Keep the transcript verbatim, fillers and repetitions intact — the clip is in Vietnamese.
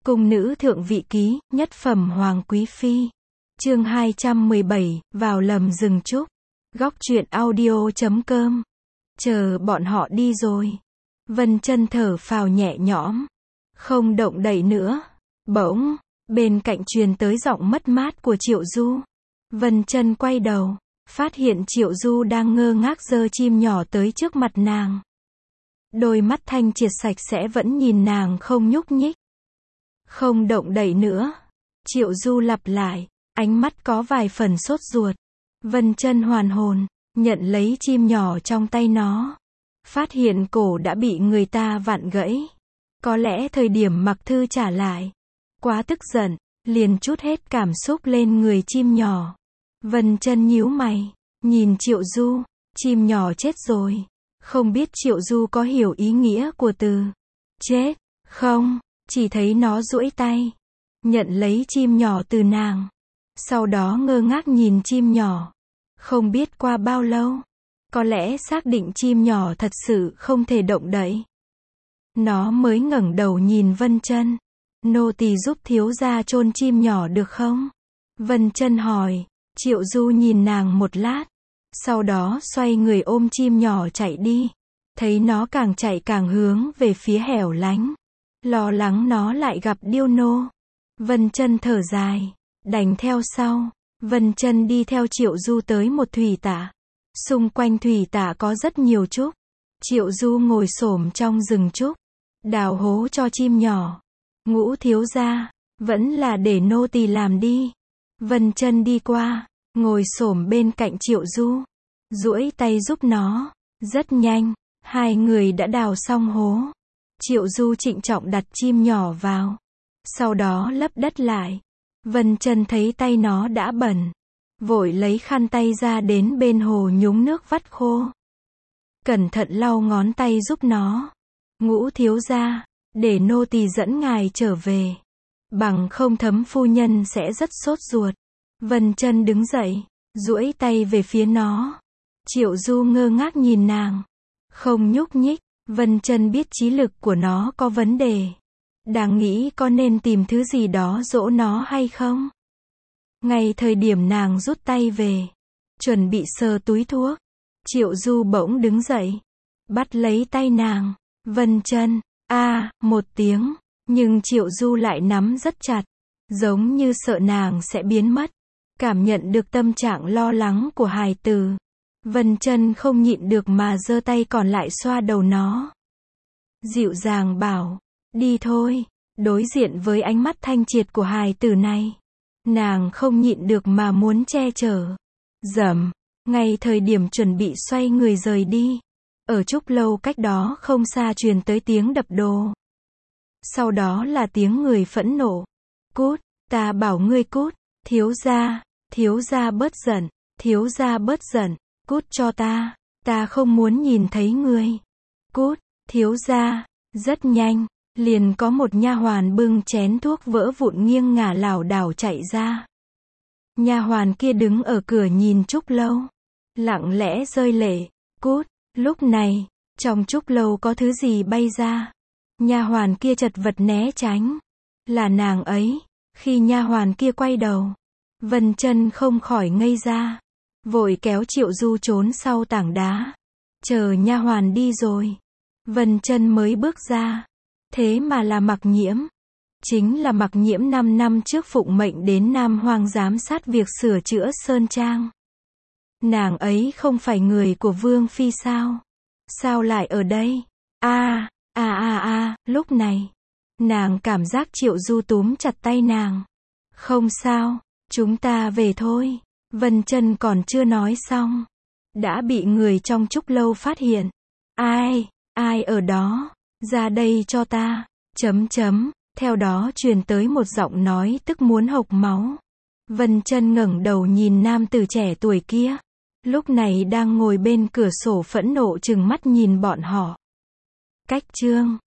Cung nữ thượng vị ký, nhất phẩm hoàng quý phi. Chương hai trăm mười bảy, vào lầm rừng trúc. Góc truyện audio chấm com. Chờ bọn họ đi rồi. Vân Chân thở phào nhẹ nhõm, không động đậy nữa. Bỗng, bên cạnh truyền tới giọng mất mát của Triệu Du. Vân Chân quay đầu, phát hiện Triệu Du đang ngơ ngác giơ chim nhỏ tới trước mặt nàng. Đôi mắt thanh triệt sạch sẽ vẫn nhìn nàng không nhúc nhích. Không động đậy nữa. Triệu Du lặp lại, ánh mắt có vài phần sốt ruột. Vân Chân hoàn hồn, nhận lấy chim nhỏ trong tay nó. Phát hiện cổ đã bị người ta vặn gãy. Có lẽ thời điểm Mặc Thư trả lại. Quá tức giận, liền trút hết cảm xúc lên người chim nhỏ. Vân Chân nhíu mày, nhìn Triệu Du, chim nhỏ chết rồi. Không biết Triệu Du có hiểu ý nghĩa của từ chết không, chỉ thấy nó duỗi tay, nhận lấy chim nhỏ từ nàng. Sau đó ngơ ngác nhìn chim nhỏ. Không biết qua bao lâu, có lẽ xác định chim nhỏ thật sự không thể động đậy. Nó mới ngẩng đầu nhìn Vân Chân. Nô tỳ giúp thiếu gia chôn chim nhỏ được không? Vân Chân hỏi. Triệu Du nhìn nàng một lát, sau đó xoay người ôm chim nhỏ chạy đi. Thấy nó càng chạy càng hướng về phía hẻo lánh, lo lắng nó lại gặp điêu nô. Vân Chân thở dài, đành theo sau. Vân Chân đi theo Triệu Du tới một thủy tạ. Xung quanh thủy tạ có rất nhiều trúc. Triệu Du ngồi xổm trong rừng trúc, đào hố cho chim nhỏ. Ngũ thiếu gia, vẫn là để nô tỳ làm đi. Vân Chân đi qua, ngồi xổm bên cạnh Triệu Du, duỗi tay giúp nó. Rất nhanh, hai người đã đào xong hố. Triệu Du trịnh trọng đặt chim nhỏ vào, sau đó lấp đất lại. Vân Chân thấy tay nó đã bẩn, vội lấy khăn tay ra đến bên hồ nhúng nước vắt khô. Cẩn thận lau ngón tay giúp nó. Ngũ thiếu gia, để nô tỳ dẫn ngài trở về. Bằng không Thấm phu nhân sẽ rất sốt ruột. Vân Chân đứng dậy, duỗi tay về phía nó. Triệu Du ngơ ngác nhìn nàng, không nhúc nhích. Vân Chân biết trí lực của nó có vấn đề. Đang nghĩ có nên tìm thứ gì đó dỗ nó hay không. Ngay thời điểm nàng rút tay về, chuẩn bị sờ túi thuốc, Triệu Du bỗng đứng dậy, bắt lấy tay nàng. Vân Chân, a, một tiếng, nhưng Triệu Du lại nắm rất chặt, giống như sợ nàng sẽ biến mất. Cảm nhận được tâm trạng lo lắng của hài tử, Vân Chân không nhịn được mà giơ tay còn lại xoa đầu nó. Dịu dàng bảo, đi thôi. Đối diện với ánh mắt thanh triệt của hài tử này, nàng không nhịn được mà muốn che chở. Dầm, ngay thời điểm chuẩn bị xoay người rời đi, ở trúc lâu cách đó không xa truyền tới tiếng đập đồ. Sau đó là tiếng người phẫn nộ. Cút, ta bảo ngươi cút. Thiếu gia, thiếu gia bớt giận, thiếu gia bớt giận, cút cho ta, ta không muốn nhìn thấy ngươi. Cút, thiếu gia. Rất nhanh, liền có một nha hoàn bưng chén thuốc vỡ vụn nghiêng ngả lảo đảo chạy ra. Nha hoàn kia đứng ở cửa nhìn trúc lâu, lặng lẽ rơi lệ. Cút. Lúc này, trong trúc lâu có thứ gì bay ra. Nha hoàn kia chật vật né tránh. Là nàng ấy. Khi nha hoàn kia quay đầu, Vân Chân không khỏi ngây ra, vội kéo Triệu Du trốn sau tảng đá. Chờ nha hoàn đi rồi, Vân Chân mới bước ra. Thế mà là Mặc Nhiễm. Chính là Mặc Nhiễm năm năm trước phụng mệnh đến Nam Hoang giám sát việc sửa chữa sơn trang. Nàng ấy không phải người của Vương phi sao? Sao lại ở đây? A, a a a, lúc này, nàng cảm giác Triệu Du túm chặt tay nàng. Không sao, chúng ta về thôi. Vân Chân còn chưa nói xong, đã bị người trong trúc lâu phát hiện. Ai, ai ở đó? Ra đây cho ta. Chấm chấm, theo đó truyền tới một giọng nói tức muốn hộc máu. Vân Chân ngẩng đầu nhìn nam tử trẻ tuổi kia, lúc này đang ngồi bên cửa sổ phẫn nộ trừng mắt nhìn bọn họ. Cách chương